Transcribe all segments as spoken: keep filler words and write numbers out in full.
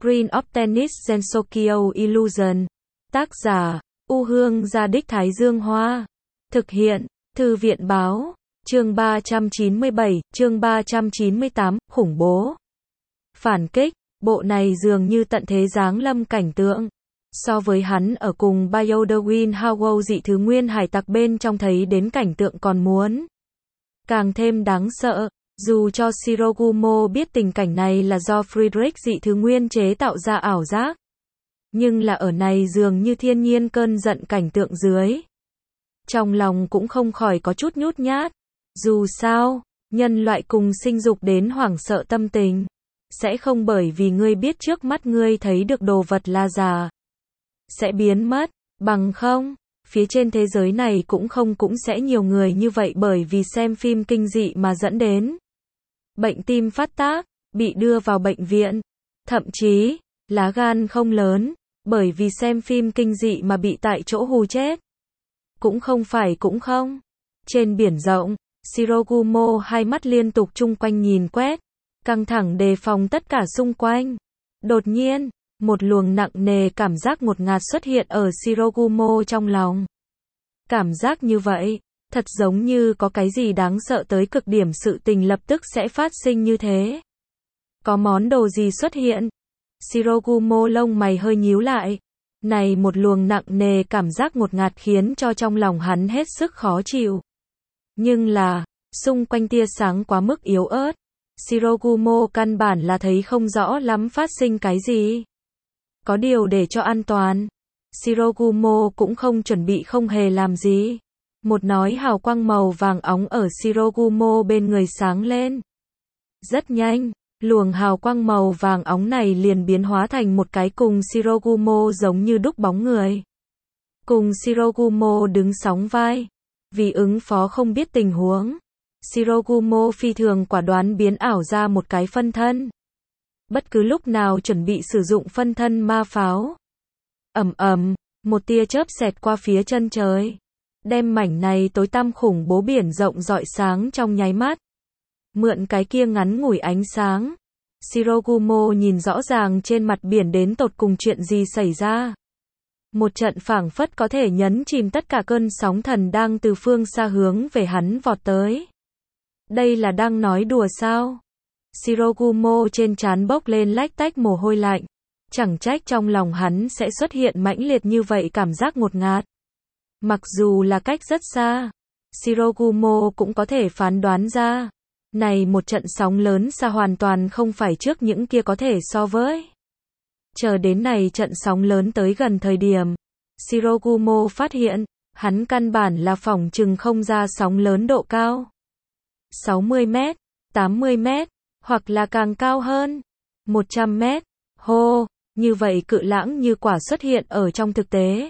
Screen of Tennis Gensokyo Illusion. Tác giả, U Hương Gia Đích Thái Dương Hoa. Thực hiện, Thư viện Báo. Chương ba trăm chín mươi bảy, chương ba trăm chín mươi tám, khủng bố. Phản kích, bộ này dường như tận thế giáng lâm cảnh tượng. So với hắn ở cùng Biodewin Howell dị thứ nguyên hải tặc bên trong thấy đến cảnh tượng còn muốn càng thêm đáng sợ. Dù cho Shirogumo biết tình cảnh này là do Friedrich dị thứ nguyên chế tạo ra ảo giác, nhưng là ở này dường như thiên nhiên cơn giận cảnh tượng dưới, trong lòng cũng không khỏi có chút nhút nhát. Dù sao, nhân loại cùng sinh dục đến hoảng sợ tâm tình, sẽ không bởi vì ngươi biết trước mắt ngươi thấy được đồ vật là giả, sẽ biến mất, bằng không, phía trên thế giới này cũng không cũng sẽ nhiều người như vậy bởi vì xem phim kinh dị mà dẫn đến bệnh tim phát tác, bị đưa vào bệnh viện, thậm chí, lá gan không lớn, bởi vì xem phim kinh dị mà bị tại chỗ hù chết. Cũng không phải cũng không. Trên biển rộng, Shirogumo hai mắt liên tục chung quanh nhìn quét, căng thẳng đề phòng tất cả xung quanh. Đột nhiên, một luồng nặng nề cảm giác ngột ngạt xuất hiện ở Shirogumo trong lòng. Cảm giác như vậy, thật giống như có cái gì đáng sợ tới cực điểm sự tình lập tức sẽ phát sinh như thế. Có món đồ gì xuất hiện? Shirogumo lông mày hơi nhíu lại. Này một luồng nặng nề cảm giác ngột ngạt khiến cho trong lòng hắn hết sức khó chịu. Nhưng là, xung quanh tia sáng quá mức yếu ớt. Shirogumo căn bản là thấy không rõ lắm phát sinh cái gì. Có điều để cho an toàn, Shirogumo cũng không chuẩn bị không hề làm gì. Một nói hào quang màu vàng óng ở Shirogumo bên người sáng lên. Rất nhanh, luồng hào quang màu vàng óng này liền biến hóa thành một cái cùng Shirogumo giống như đúc bóng người. Cùng Shirogumo đứng sóng vai. Vì ứng phó không biết tình huống, Shirogumo phi thường quả đoán biến ảo ra một cái phân thân. Bất cứ lúc nào chuẩn bị sử dụng phân thân ma pháo. Ầm ầm, một tia chớp xẹt qua phía chân trời, đem mảnh này tối tăm khủng bố biển rộng rọi sáng trong nháy mắt. Mượn cái kia ngắn ngủi ánh sáng, Shirogumo nhìn rõ ràng trên mặt biển đến tột cùng chuyện gì xảy ra. Một trận phảng phất có thể nhấn chìm tất cả cơn sóng thần đang từ phương xa hướng về hắn vọt tới. Đây là đang nói đùa sao? Shirogumo trên trán bốc lên lách tách mồ hôi lạnh. Chẳng trách trong lòng hắn sẽ xuất hiện mãnh liệt như vậy cảm giác ngột ngạt. Mặc dù là cách rất xa, Shirogumo cũng có thể phán đoán ra. Này một trận sóng lớn xa hoàn toàn không phải trước những kia có thể so với. Chờ đến này trận sóng lớn tới gần thời điểm, Shirogumo phát hiện, hắn căn bản là phỏng chừng không ra sóng lớn độ cao. sáu mươi mét, tám mươi mét, hoặc là càng cao hơn, một trăm mét, hô, như vậy cự lãng như quả xuất hiện ở trong thực tế.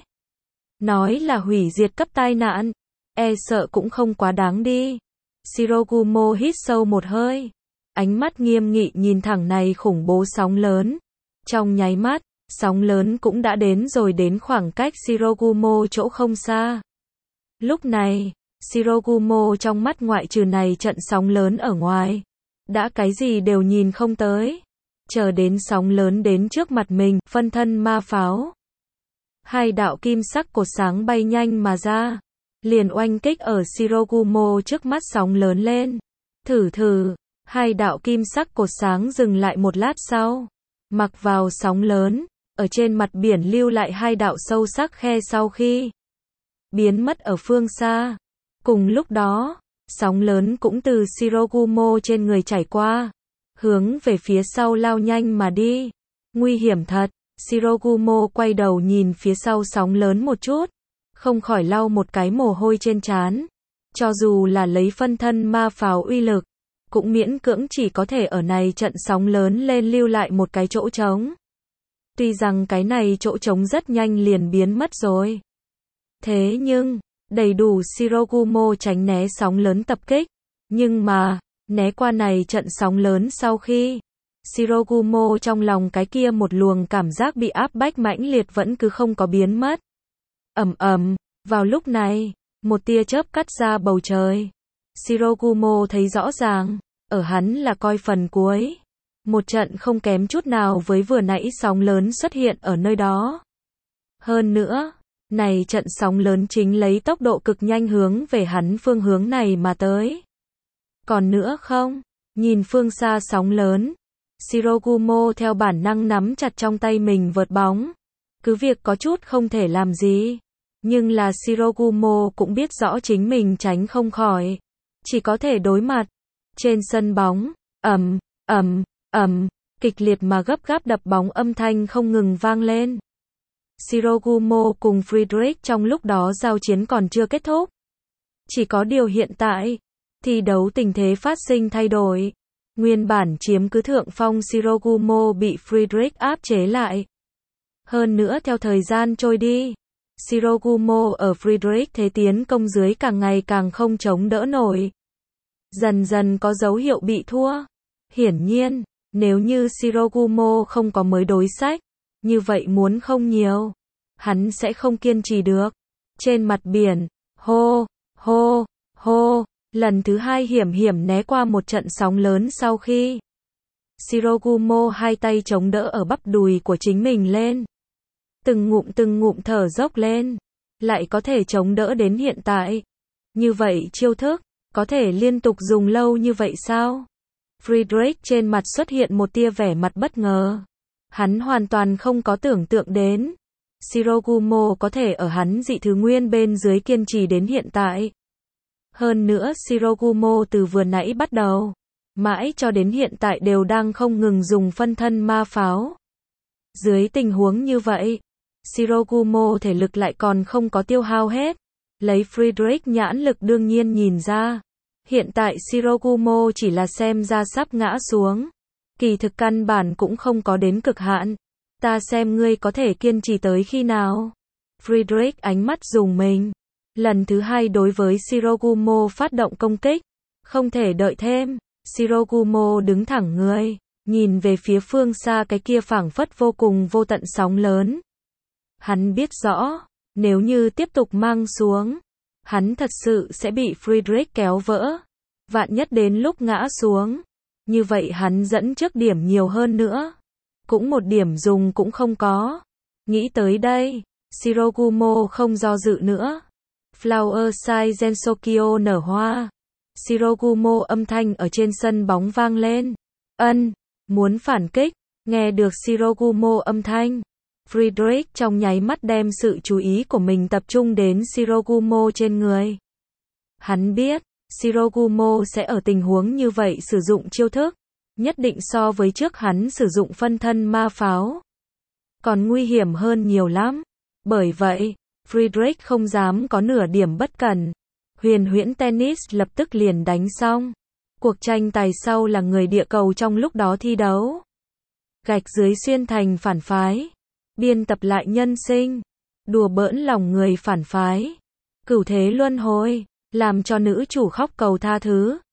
Nói là hủy diệt cấp tai nạn, e sợ cũng không quá đáng đi. Shirogumo hít sâu một hơi, ánh mắt nghiêm nghị nhìn thẳng này khủng bố sóng lớn. Trong nháy mắt, sóng lớn cũng đã đến rồi đến khoảng cách Shirogumo chỗ không xa. Lúc này, Shirogumo trong mắt ngoại trừ này trận sóng lớn ở ngoài, đã cái gì đều nhìn không tới. Chờ đến sóng lớn đến trước mặt mình, phân thân ma pháo. Hai đạo kim sắc cột sáng bay nhanh mà ra, liền oanh kích ở Shirogumo trước mắt sóng lớn lên. Thử thử, hai đạo kim sắc cột sáng dừng lại một lát sau. Mặc vào sóng lớn, ở trên mặt biển lưu lại hai đạo sâu sắc khe sau khi biến mất ở phương xa. Cùng lúc đó, sóng lớn cũng từ Shirogumo trên người chảy qua, hướng về phía sau lao nhanh mà đi. Nguy hiểm thật, Shirogumo quay đầu nhìn phía sau sóng lớn một chút, không khỏi lau một cái mồ hôi trên trán. Cho dù là lấy phân thân ma pháo uy lực, cũng miễn cưỡng chỉ có thể ở này trận sóng lớn lên lưu lại một cái chỗ trống. Tuy rằng cái này chỗ trống rất nhanh liền biến mất rồi. Thế nhưng, đầy đủ Shirogumo tránh né sóng lớn tập kích. Nhưng mà, né qua này trận sóng lớn sau khi, Shirogumo trong lòng cái kia một luồng cảm giác bị áp bách mãnh liệt vẫn cứ không có biến mất. Ầm ầm, vào lúc này, một tia chớp cắt ra bầu trời. Shirogumo thấy rõ ràng, ở hắn là coi phần cuối. Một trận không kém chút nào với vừa nãy sóng lớn xuất hiện ở nơi đó. Hơn nữa, này trận sóng lớn chính lấy tốc độ cực nhanh hướng về hắn phương hướng này mà tới. Còn nữa không? Nhìn phương xa sóng lớn, Shirogumo theo bản năng nắm chặt trong tay mình vợt bóng. Cứ việc có chút không thể làm gì, nhưng là Shirogumo cũng biết rõ chính mình tránh không khỏi, chỉ có thể đối mặt. Trên sân bóng, ầm, ầm, ầm, kịch liệt mà gấp gáp đập bóng âm thanh không ngừng vang lên. Shirogumo cùng Friedrich trong lúc đó giao chiến còn chưa kết thúc. Chỉ có điều hiện tại, thi đấu tình thế phát sinh thay đổi. Nguyên bản chiếm cứ thượng phong Shirogumo bị Friedrich áp chế lại. Hơn nữa theo thời gian trôi đi, Shirogumo ở Friedrich thế tiến công dưới càng ngày càng không chống đỡ nổi. Dần dần có dấu hiệu bị thua. Hiển nhiên, nếu như Shirogumo không có mới đối sách, như vậy muốn không nhiều, hắn sẽ không kiên trì được. Trên mặt biển, hô, hô, hô, lần thứ hai hiểm hiểm né qua một trận sóng lớn sau khi Shirogumo hai tay chống đỡ ở bắp đùi của chính mình lên. Từng ngụm từng ngụm thở dốc lên, lại có thể chống đỡ đến hiện tại. Như vậy chiêu thức, có thể liên tục dùng lâu như vậy sao? Friedrich trên mặt xuất hiện một tia vẻ mặt bất ngờ. Hắn hoàn toàn không có tưởng tượng đến Shirogumo có thể ở hắn dị thứ nguyên bên dưới kiên trì đến hiện tại. Hơn nữa Shirogumo từ vừa nãy bắt đầu, mãi cho đến hiện tại đều đang không ngừng dùng phân thân ma pháo. Dưới tình huống như vậy, Shirogumo thể lực lại còn không có tiêu hao hết. Lấy Friedrich nhãn lực đương nhiên nhìn ra, hiện tại Shirogumo chỉ là xem ra sắp ngã xuống. Kỳ thực căn bản cũng không có đến cực hạn. Ta xem ngươi có thể kiên trì tới khi nào. Friedrich ánh mắt dùng mình. Lần thứ hai đối với Shirogumo phát động công kích. Không thể đợi thêm. Shirogumo đứng thẳng người, nhìn về phía phương xa cái kia phảng phất vô cùng vô tận sóng lớn. Hắn biết rõ, nếu như tiếp tục mang xuống, hắn thật sự sẽ bị Friedrich kéo vỡ. Vạn nhất đến lúc ngã xuống, như vậy hắn dẫn trước điểm nhiều hơn nữa. Cũng một điểm dùng cũng không có. Nghĩ tới đây, Shirogumo không do dự nữa. Flower Sai Gensokyo nở hoa. Shirogumo âm thanh ở trên sân bóng vang lên. Ân, muốn phản kích. Nghe được Shirogumo âm thanh, Friedrich trong nháy mắt đem sự chú ý của mình tập trung đến Shirogumo trên người. Hắn biết, Shirogumo sẽ ở tình huống như vậy sử dụng chiêu thức, nhất định so với trước hắn sử dụng phân thân ma pháo còn nguy hiểm hơn nhiều lắm. Bởi vậy, Friedrich không dám có nửa điểm bất cẩn. Huyền huyễn tennis lập tức liền đánh xong. Cuộc tranh tài sau là người địa cầu trong lúc đó thi đấu. Gạch dưới xuyên thành phản phái. Biên tập lại nhân sinh. Đùa bỡn lòng người phản phái. Cửu thế luân hồi. Làm cho nữ chủ khóc cầu tha thứ.